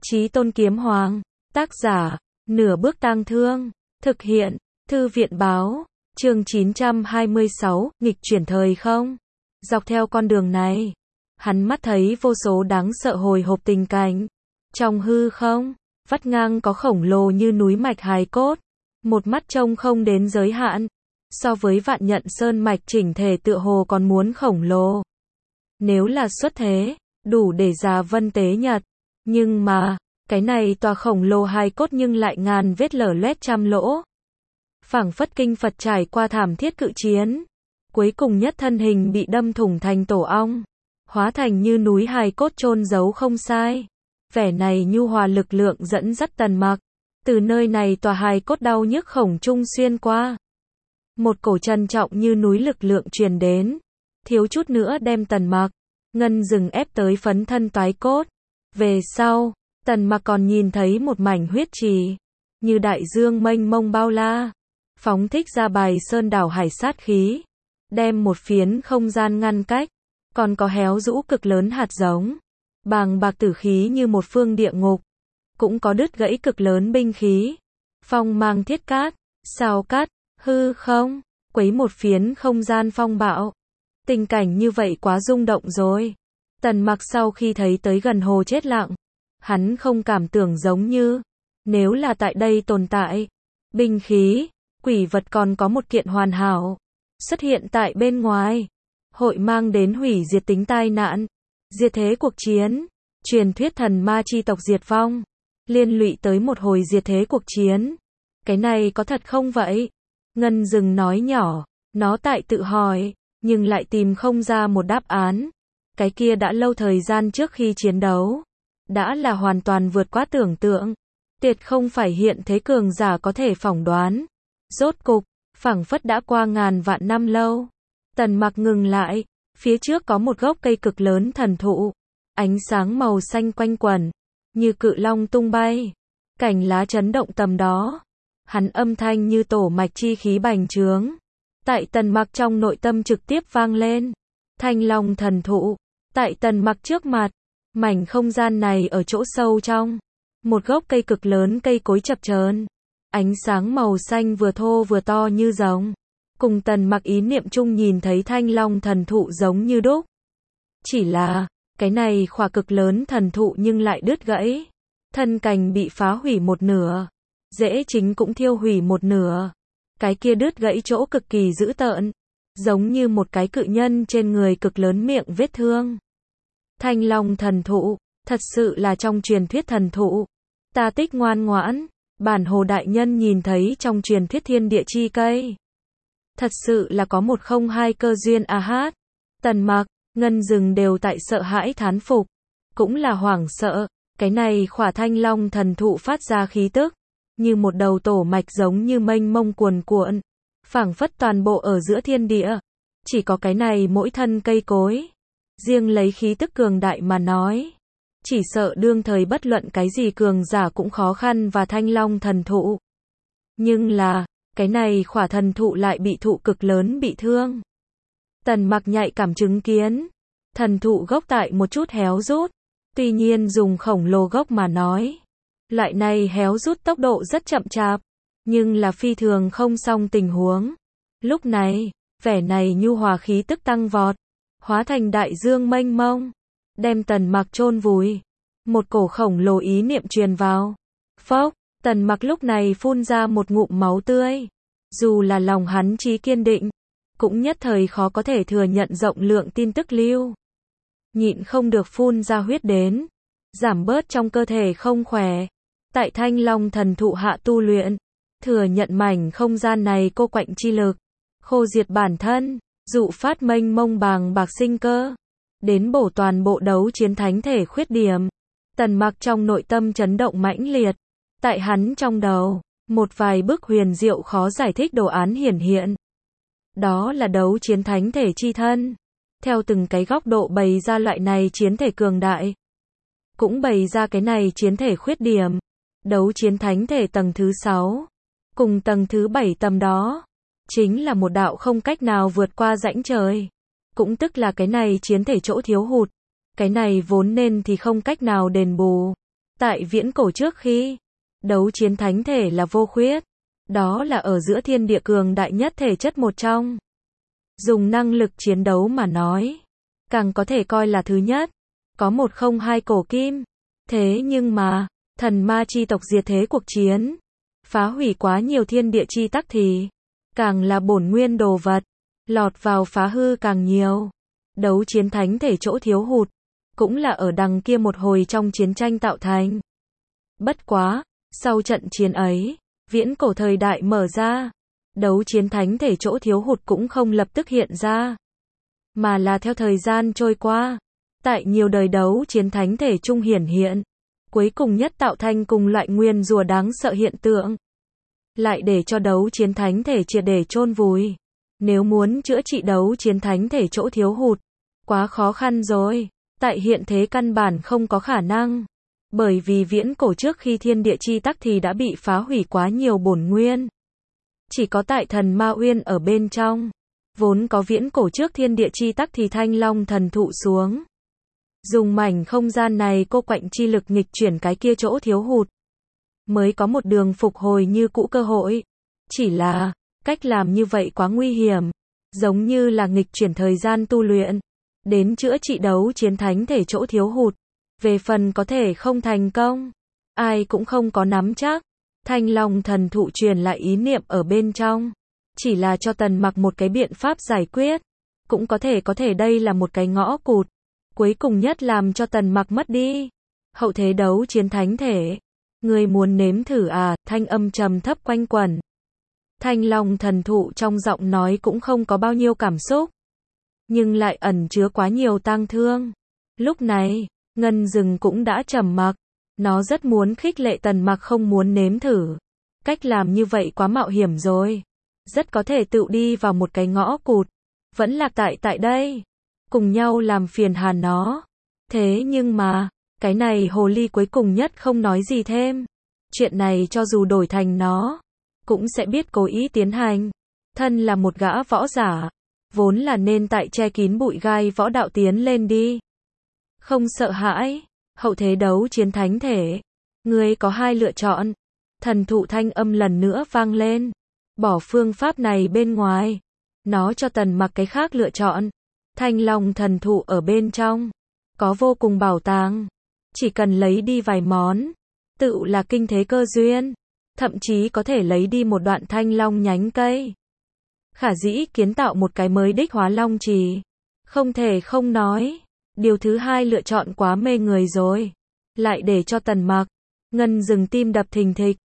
Chí Tôn Kiếm Hoàng, tác giả, Nửa Bước Tang Thương, thực hiện, Thư viện báo, chương 926, nghịch chuyển thời không. Dọc theo con đường này, hắn mắt thấy vô số đáng sợ hồi hộp tình cảnh. Trong hư không, vắt ngang có khổng lồ như núi mạch hài cốt, một mắt trông không đến giới hạn. So với Vạn Nhận Sơn mạch chỉnh thể tựa hồ còn muốn khổng lồ. Nếu là xuất thế, đủ để già vân tế nhật. Nhưng mà, cái này tòa khổng lồ hài cốt nhưng lại ngàn vết lở loét trăm lỗ. Phảng phất kinh Phật trải qua thảm thiết cự chiến. Cuối cùng nhất thân hình bị đâm thủng thành tổ ong. Hóa thành như núi hài cốt chôn giấu không sai. Vẻ này nhu hòa lực lượng dẫn dắt Tần Mặc. Từ nơi này tòa hài cốt đau nhức khổng trung xuyên qua. Một cổ trân trọng như núi lực lượng truyền đến. Thiếu chút nữa đem Tần Mặc, ngân rừng ép tới phấn thân toái cốt. Về sau, Tần Mặc còn nhìn thấy một mảnh huyết trì. Như đại dương mênh mông bao la. Phóng thích ra bài sơn đảo hải sát khí. Đem một phiến không gian ngăn cách. Còn có héo rũ cực lớn hạt giống. Bàng bạc tử khí như một phương địa ngục. Cũng có đứt gãy cực lớn binh khí. Phong mang thiết cát, sao cát, hư không, quấy một phiến không gian phong bạo. Tình cảnh như vậy quá rung động rồi. Tần Mặc sau khi thấy tới gần hồ chết lặng. Hắn không cảm tưởng giống như, nếu là tại đây tồn tại, binh khí, quỷ vật còn có một kiện hoàn hảo, xuất hiện tại bên ngoài, hội mang đến hủy diệt tính tai nạn, diệt thế cuộc chiến, truyền thuyết thần ma chi tộc diệt vong, liên lụy tới một hồi diệt thế cuộc chiến. Cái này có thật không vậy? Ngân rừng nói nhỏ, nó tại tự hỏi, nhưng lại tìm không ra một đáp án. Cái kia đã lâu thời gian trước khi chiến đấu, đã là hoàn toàn vượt quá tưởng tượng. Tuyệt không phải hiện thế cường giả có thể phỏng đoán. Rốt cục, phảng phất đã qua ngàn vạn năm lâu. Tần Mặc ngừng lại, phía trước có một gốc cây cực lớn thần thụ. Ánh sáng màu xanh quanh quẩn, như cự long tung bay. Cành lá chấn động tầm đó. Hắn âm thanh như tổ mạch chi khí bành trướng. Tại Tần Mặc trong nội tâm trực tiếp vang lên. Thanh long thần thụ. Tại Tần Mặc trước mặt. Mảnh không gian này ở chỗ sâu trong. Một gốc cây cực lớn cây cối chập chờn. Ánh sáng màu xanh vừa thô vừa to như rồng. Cùng Tần Mặc ý niệm chung nhìn thấy thanh long thần thụ giống như đúc. Chỉ là, cái này khỏa cực lớn thần thụ nhưng lại đứt gãy. Thân cành bị phá hủy một nửa. Rễ chính cũng thiêu hủy một nửa. Cái kia đứt gãy chỗ cực kỳ dữ tợn. Giống như một cái cự nhân trên người cực lớn miệng vết thương. Thanh long thần thụ, thật sự là trong truyền thuyết thần thụ. Ta tích ngoan ngoãn, bản hồ đại nhân nhìn thấy trong truyền thuyết thiên địa chi cây. Thật sự là có một không hai cơ duyên a hát. Tần Mặc, ngân rừng đều tại sợ hãi thán phục. Cũng là hoảng sợ, cái này khỏa thanh long thần thụ phát ra khí tức. Như một đầu tổ mạch giống như mênh mông cuồn cuộn. Phảng phất toàn bộ ở giữa thiên địa. Chỉ có cái này mỗi thân cây cối. Riêng lấy khí tức cường đại mà nói. Chỉ sợ đương thời bất luận cái gì cường giả cũng khó khăn và thanh long thần thụ. Nhưng là, cái này khỏa thần thụ lại bị thụ cực lớn bị thương. Tần Mặc nhạy cảm chứng kiến. Thần thụ gốc tại một chút héo rút. Tuy nhiên dùng khổng lồ gốc mà nói. Loại này héo rút tốc độ rất chậm chạp. Nhưng là phi thường không song tình huống. Lúc này, vẻ này nhu hòa khí tức tăng vọt. Hóa thành đại dương mênh mông. Đem Tần Mặc chôn vùi. Một cổ khổng lồ ý niệm truyền vào. Phốc, Tần Mặc lúc này phun ra một ngụm máu tươi. Dù là lòng hắn chí kiên định. Cũng nhất thời khó có thể thừa nhận rộng lượng tin tức lưu. Nhịn không được phun ra huyết đến. Giảm bớt trong cơ thể không khỏe. Tại thanh long thần thụ hạ tu luyện. Thừa nhận mảnh không gian này cô quạnh chi lực. Khô diệt bản thân. Dụ phát mênh mông bàng bạc sinh cơ. Đến bổ toàn bộ đấu chiến thánh thể khuyết điểm. Tần Mặc trong nội tâm chấn động mãnh liệt. Tại hắn trong đầu, một vài bức huyền diệu khó giải thích đồ án hiển hiện. Đó là đấu chiến thánh thể chi thân. Theo từng cái góc độ bày ra loại này chiến thể cường đại. Cũng bày ra cái này chiến thể khuyết điểm. Đấu chiến thánh thể tầng thứ 6. Cùng tầng thứ 7 tầm đó. Chính là một đạo không cách nào vượt qua rãnh trời. Cũng tức là cái này chiến thể chỗ thiếu hụt. Cái này vốn nên thì không cách nào đền bù. Tại viễn cổ trước khi đấu chiến thánh thể là vô khuyết, đó là ở giữa thiên địa cường đại nhất thể chất một trong. Dùng năng lực chiến đấu mà nói, càng có thể coi là thứ nhất, có 102 cổ kim. Thế nhưng mà, thần ma chi tộc diệt thế cuộc chiến, phá hủy quá nhiều thiên địa chi tắc thì, càng là bổn nguyên đồ vật, lọt vào phá hư càng nhiều. Đấu chiến thánh thể chỗ thiếu hụt, cũng là ở đằng kia một hồi trong chiến tranh tạo thành. Bất quá, sau trận chiến ấy, viễn cổ thời đại mở ra, đấu chiến thánh thể chỗ thiếu hụt cũng không lập tức hiện ra, mà là theo thời gian trôi qua, tại nhiều đời đấu chiến thánh thể trung hiển hiện, cuối cùng nhất tạo thành cùng loại nguyên rùa đáng sợ hiện tượng. Lại để cho đấu chiến thánh thể triệt để chôn vùi. Nếu muốn chữa trị đấu chiến thánh thể chỗ thiếu hụt, quá khó khăn rồi, tại hiện thế căn bản không có khả năng. Bởi vì viễn cổ trước khi thiên địa chi tắc thì đã bị phá hủy quá nhiều bổn nguyên. Chỉ có tại thần Ma Uyên ở bên trong, vốn có viễn cổ trước thiên địa chi tắc thì Thanh Long thần thụ xuống. Dùng mảnh không gian này cô quạnh chi lực nghịch chuyển cái kia chỗ thiếu hụt, mới có một đường phục hồi như cũ cơ hội. Chỉ là, cách làm như vậy quá nguy hiểm, giống như là nghịch chuyển thời gian tu luyện, đến chữa trị đấu chiến thánh thể chỗ thiếu hụt. Về phần có thể không thành công, ai cũng không có nắm chắc. Thanh Long thần thụ truyền lại ý niệm ở bên trong, chỉ là cho Tần Mặc một cái biện pháp giải quyết. Cũng có thể đây là một cái ngõ cụt, cuối cùng nhất làm cho Tần Mặc mất đi. Hậu thế đấu chiến thánh thể, ngươi muốn nếm thử à? Thanh âm trầm thấp quanh quẩn. Thanh Long thần thụ trong giọng nói cũng không có bao nhiêu cảm xúc, nhưng lại ẩn chứa quá nhiều tang thương. Lúc này, Ngân Dừng cũng đã trầm mặc, nó rất muốn khích lệ Tần Mặc không muốn nếm thử. Cách làm như vậy quá mạo hiểm rồi, rất có thể tự đi vào một cái ngõ cụt, vẫn lạc tại đây, cùng nhau làm phiền hà nó. Thế nhưng mà, cái này hồ ly cuối cùng nhất không nói gì thêm. Chuyện này cho dù đổi thành nó, cũng sẽ biết cố ý tiến hành. Thân là một gã võ giả, vốn là nên tại che kín bụi gai võ đạo tiến lên đi. Không sợ hãi, hậu thế đấu chiến thánh thể. Ngươi có hai lựa chọn. Thần thụ thanh âm lần nữa vang lên. Bỏ phương pháp này bên ngoài. Nó cho Tần Mặc cái khác lựa chọn. Thanh Long thần thụ ở bên trong, có vô cùng bảo tàng. Chỉ cần lấy đi vài món, tự là kinh thế cơ duyên. Thậm chí có thể lấy đi một đoạn thanh long nhánh cây. Khả dĩ kiến tạo một cái mới đích hóa long trì. Không thể không nói, điều thứ hai lựa chọn quá mê người rồi. Lại để cho Tần Mặc, Ngân Dừng tim đập thình thịch.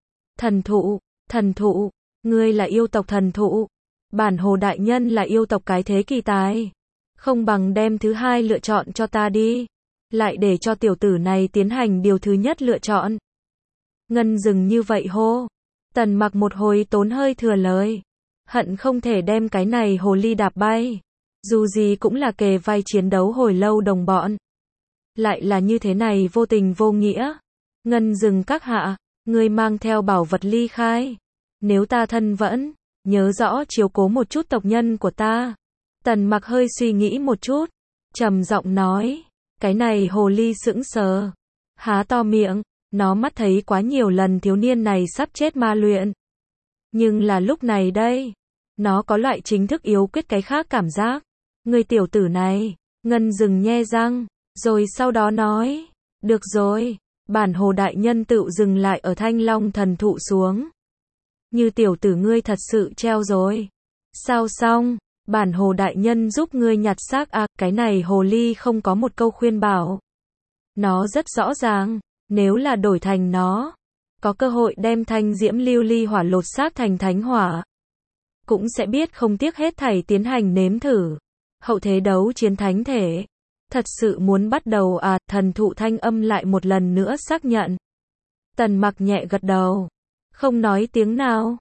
Thần thụ, ngươi là yêu tộc thần thụ. Bản Hồ đại nhân là yêu tộc cái thế kỳ tài. Không bằng đem thứ hai lựa chọn cho ta đi. Lại để cho tiểu tử này tiến hành điều thứ nhất lựa chọn. Ngân Dừng như vậy hô. Tần Mặc một hồi tốn hơi thừa lời. Hận không thể đem cái này hồ ly đạp bay. Dù gì cũng là kề vai chiến đấu hồi lâu đồng bọn. Lại là như thế này vô tình vô nghĩa. Ngân Dừng các hạ, ngươi mang theo bảo vật ly khai. Nếu ta thân vẫn, nhớ rõ chiếu cố một chút tộc nhân của ta. Tần Mặc hơi suy nghĩ một chút, trầm giọng nói. Cái này hồ ly sững sờ, há to miệng. Nó mắt thấy quá nhiều lần thiếu niên này sắp chết ma luyện. Nhưng là lúc này đây, nó có loại chính thức yếu quyết cái khác cảm giác. Người tiểu tử này, Ngân Dừng nhe răng, rồi sau đó nói. Được rồi, bản Hồ đại nhân tự dừng lại ở Thanh Long thần thụ xuống. Như tiểu tử ngươi thật sự treo rồi. Sao xong, bản Hồ đại nhân giúp ngươi nhặt xác à? Cái này hồ ly không có một câu khuyên bảo. Nó rất rõ ràng. Nếu là đổi thành nó, có cơ hội đem thanh diễm lưu ly hỏa lột xác thành thánh hỏa, cũng sẽ biết không tiếc hết thảy tiến hành nếm thử. Hậu thế đấu chiến thánh thể, thật sự muốn bắt đầu à? Thần thụ thanh âm lại một lần nữa xác nhận. Tần Mặc nhẹ gật đầu, không nói tiếng nào.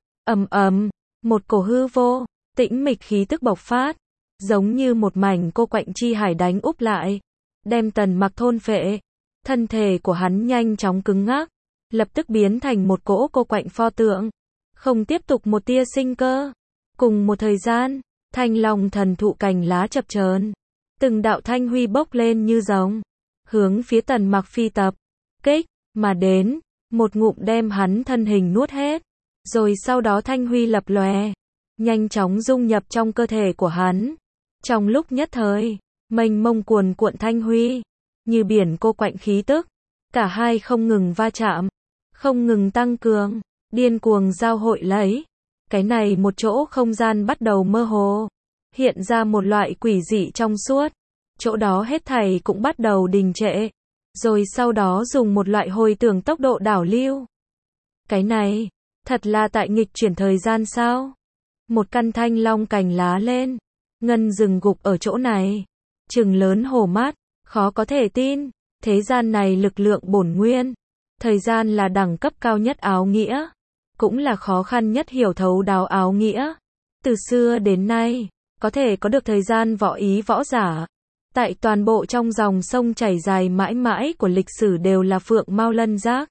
Một cổ hư vô, tĩnh mịch khí tức bộc phát, giống như một mảnh cô quạnh chi hải đánh úp lại, đem Tần Mặc thôn phệ. Thân thể của hắn nhanh chóng cứng ngắc, lập tức biến thành một cỗ cô quạnh pho tượng, không tiếp tục một tia sinh cơ. Cùng một thời gian, Thanh Long thần thụ cành lá chập chờn, từng đạo thanh huy bốc lên như rồng, hướng phía Tần Mặc phi tập kích. mà đến, một ngụm đem hắn thân hình nuốt hết, rồi sau đó thanh huy lập lòe, nhanh chóng dung nhập trong cơ thể của hắn. Trong lúc nhất thời, mênh mông cuồn cuộn thanh huy, như biển cô quạnh khí tức, cả hai không ngừng va chạm, không ngừng tăng cường, điên cuồng giao hội lấy. Cái này một chỗ không gian bắt đầu mơ hồ, hiện ra một loại quỷ dị trong suốt, chỗ đó hết thảy cũng bắt đầu đình trệ, rồi sau đó dùng một loại hồi tưởng tốc độ đảo lưu. Cái này, thật là tại nghịch chuyển thời gian sao? Một căn thanh long cành lá lên, ngân dừng gục ở chỗ này, trừng lớn hổ mắt, khó có thể tin, thế gian này lực lượng bổn nguyên, thời gian là đẳng cấp cao nhất áo nghĩa, cũng là khó khăn nhất hiểu thấu đáo áo nghĩa. Từ xưa đến nay, có thể có được thời gian võ ý võ giả, tại toàn bộ trong dòng sông chảy dài mãi mãi của lịch sử đều là Phượng Mao Lân Giác.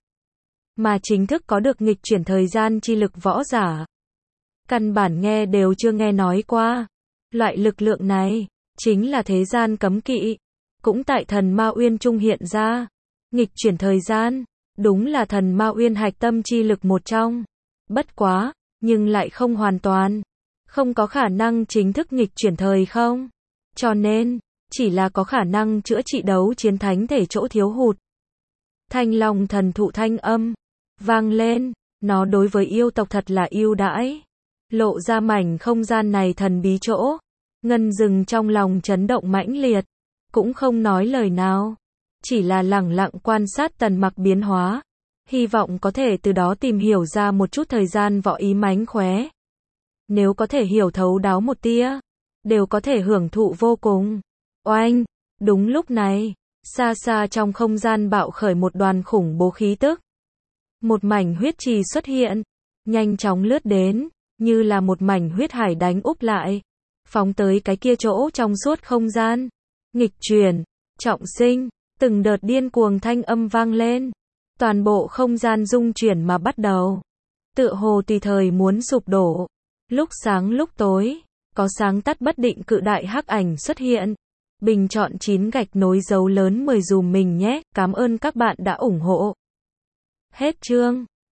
Mà chính thức có được nghịch chuyển thời gian chi lực võ giả, căn bản nghe đều chưa nghe nói qua. Loại lực lượng này, chính là thế gian cấm kỵ, cũng tại thần Ma Uyên trung hiện ra. Nghịch chuyển thời gian, đúng là thần Ma Uyên hạch tâm chi lực một trong. Bất quá, nhưng lại không hoàn toàn, không có khả năng chính thức nghịch chuyển thời không. Cho nên, chỉ là có khả năng chữa trị đấu chiến thánh thể chỗ thiếu hụt. Thanh long thần thụ thanh âm vang lên, nó đối với yêu tộc thật là ưu đãi, lộ ra mảnh không gian này thần bí chỗ. Ngân dừng trong lòng chấn động mãnh liệt, cũng không nói lời nào, chỉ là lẳng lặng quan sát Tần Mặc biến hóa, hy vọng có thể từ đó tìm hiểu ra một chút thời gian võ ý mánh khóe. Nếu có thể hiểu thấu đáo một tia, đều có thể hưởng thụ vô cùng. Oanh, đúng lúc này, xa xa trong không gian bạo khởi một đoàn khủng bố khí tức. Một mảnh huyết trì xuất hiện, nhanh chóng lướt đến, như là một mảnh huyết hải đánh úp lại, phóng tới cái kia chỗ trong suốt không gian. Nghịch chuyển, trọng sinh, từng đợt điên cuồng thanh âm vang lên, toàn bộ không gian rung chuyển mà bắt đầu, tựa hồ tùy thời muốn sụp đổ. Lúc sáng lúc tối, có sáng tắt bất định cự đại hắc ảnh xuất hiện. Bình chọn 9 gạch nối dấu lớn 10 dùm mình nhé, cảm ơn các bạn đã ủng hộ. Hết chương.